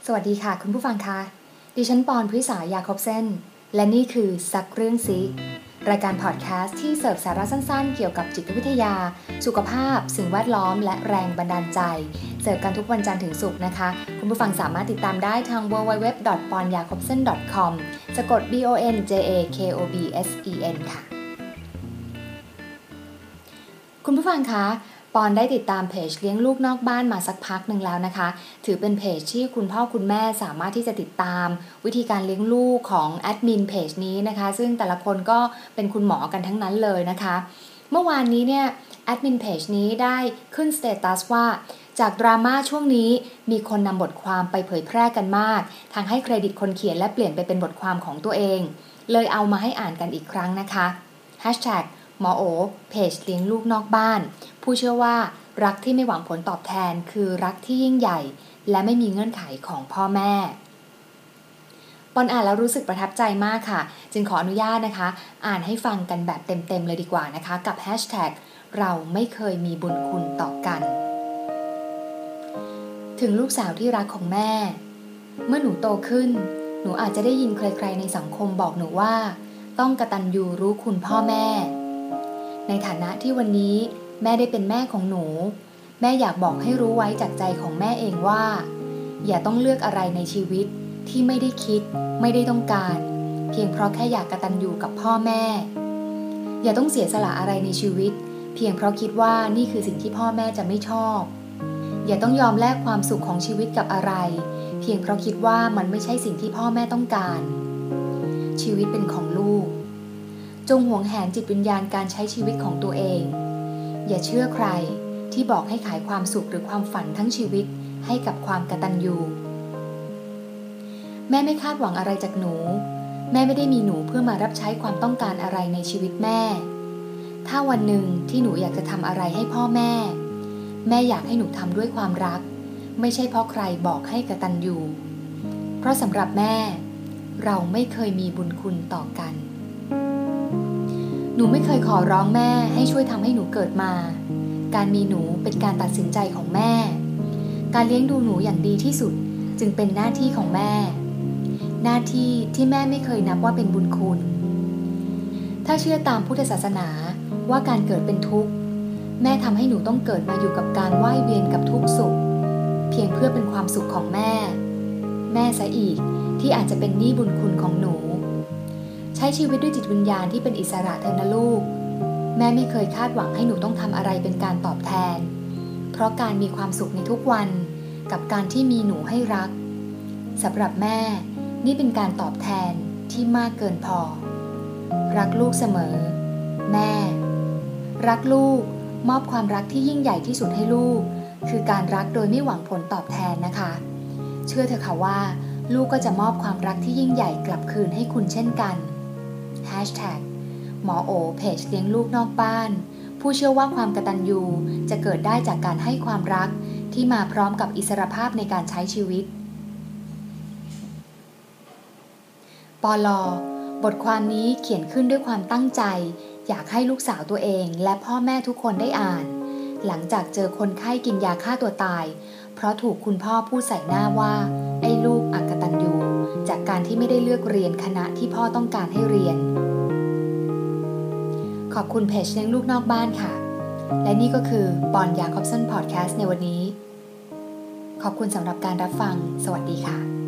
สวัสดีค่ะคุณผู้ฟังคะดิฉันปอนพฤษายาคบเส้นและนี่คือซักเรื่องซิรายการพอดแคสต์ที่เสิร์ฟสาระสั้นๆเกี่ยวกับจิตวิทยาสุขภาพสิ่งแวดล้อมและแรงบันดาลใจเสิร์ฟกันทุกวันจันทร์ถึงศุกร์นะคะคุณผู้ฟังสามารถติดตามได้ทาง www.ponyakobsen.com สะกด BONJAKOBSEN ค่ะคุณผู้ฟังคะปอนได้ติดตามเพจเลี้ยงลูกนอกบ้านมาสักพักหนึ่งแล้วนะคะถือเป็นเพจที่คุณพ่อคุณแม่สามารถที่จะติดตามวิธีการเลี้ยงลูกของแอดมินเพจนี้นะคะซึ่งแต่ละคนก็เป็นคุณหมอกันทั้งนั้นเลยนะคะเมื่อวานนี้เนี่ยแอดมินเพจนี้ได้ขึ้นสเตตัสว่าจากดราม่าช่วงนี้มีคนนำบทความไปเผยแพร่กันมากทางให้เครดิตคนเขียนและเปลี่ยนไปเป็นบทความของตัวเองเลยเอามาให้อ่านกันอีกครั้งนะคะ หมอโอเพจเลี้ยงลูกนอกบ้านผู้เชื่อว่ารักที่ไม่หวังผลตอบแทนคือรักที่ยิ่งใหญ่และไม่มีเงื่อนไขของพ่อแม่ปอนอ่านแล้วรู้สึกประทับใจมากค่ะจึงขออนุญาตนะคะอ่านให้ฟังกันแบบเต็มๆเลยดีกว่านะคะกับแฮชแท็กเราไม่เคยมีบุญคุณต่อกันถึงลูกสาวที่รักของแม่เมื่อหนูโตขึ้นหนูอาจจะได้ยินใครๆในสังคมบอกหนูว่าต้องกตัญญูรู้คุณพ่อแม่ในฐานะที่วันนี้แม่ได้เป็นแม่ของหนูแม่อยากบอกให้รู้ไว้จากใจของแม่เองว่าอย่าต้องเลือกอะไรในชีวิตที่ไม่ได้คิดไม่ได้ต้องการเพียงเพราะแค่อยากกตัญญูกับพ่อแม่อย่าต้องเสียสละอะไรในชีวิตเพียงเพราะคิดว่านี่คือสิ่งที่พ่อแม่จะไม่ชอบอย่าต้องยอมแลกความสุขของชีวิตกับอะไรเพียงเพราะคิดว่ามันไม่ใช่สิ่งที่พ่อแม่ต้องการชีวิตเป็นของลูกจงหวงแหนจิตวิญญาณการใช้ชีวิตของตัวเองอย่าเชื่อใครที่บอกให้ขายความสุขหรือความฝันทั้งชีวิตให้กับความกตัญญูแม่ไม่คาดหวังอะไรจากหนูแม่ไม่ได้มีหนูเพื่อมารับใช้ความต้องการอะไรในชีวิตแม่ถ้าวันหนึ่งที่หนูอยากจะทำอะไรให้พ่อแม่แม่อยากให้หนูทำด้วยความรักไม่ใช่เพราะใครบอกให้กตัญญูเพราะสำหรับแม่เราไม่เคยมีบุญคุณต่อกันหนูไม่เคยขอร้องแม่ให้ช่วยทำให้หนูเกิดมาการมีหนูเป็นการตัดสินใจของแม่การเลี้ยงดูหนูอย่างดีที่สุดจึงเป็นหน้าที่ของแม่หน้าที่ที่แม่ไม่เคยนับว่าเป็นบุญคุณถ้าเชื่อตามพุทธศาสนาว่าการเกิดเป็นทุกข์แม่ทำให้หนูต้องเกิดมาอยู่กับการว่ายเวียนกับทุกข์สุขเพียงเพื่อเป็นความสุขของแม่ซะอีกที่อาจจะเป็นหนี้บุญคุณของหนูใช้ชีวิตด้วยจิตวิญญาณที่เป็นอิสระเถอะนะลูกแม่ไม่เคยคาดหวังให้หนูต้องทำอะไรเป็นการตอบแทนเพราะการมีความสุขในทุกวันกับการที่มีหนูให้รักสำหรับแม่นี่เป็นการตอบแทนที่มากเกินพอรักลูกเสมอแม่รักลูกมอบความรักที่ยิ่งใหญ่ที่สุดให้ลูกคือการรักโดยไม่หวังผลตอบแทนนะคะเชื่อเถอะค่ะว่าลูกก็จะมอบความรักที่ยิ่งใหญ่กลับคืนให้คุณเช่นกันหมอโอเพจเลี้ยงลูกนอกบ้านผู้เชื่อว่าความกตัญญูจะเกิดได้จากการให้ความรักที่มาพร้อมกับอิสรภาพในการใช้ชีวิตปล.บทความนี้เขียนขึ้นด้วยความตั้งใจอยากให้ลูกสาวตัวเองและพ่อแม่ทุกคนได้อ่านหลังจากเจอคนไข้กินยาฆ่าตัวตายเพราะถูกคุณพ่อพูดใส่หน้าว่าไอ้ลูกอกตัญญูจากการที่ไม่ได้เลือกเรียนคณะที่พ่อต้องการให้เรียนขอบคุณเพจเลี้ยงลูกนอกบ้านค่ะและนี่ก็คือปอนยาคอบสันพอดแคสต์ในวันนี้ขอบคุณสำหรับการรับฟังสวัสดีค่ะ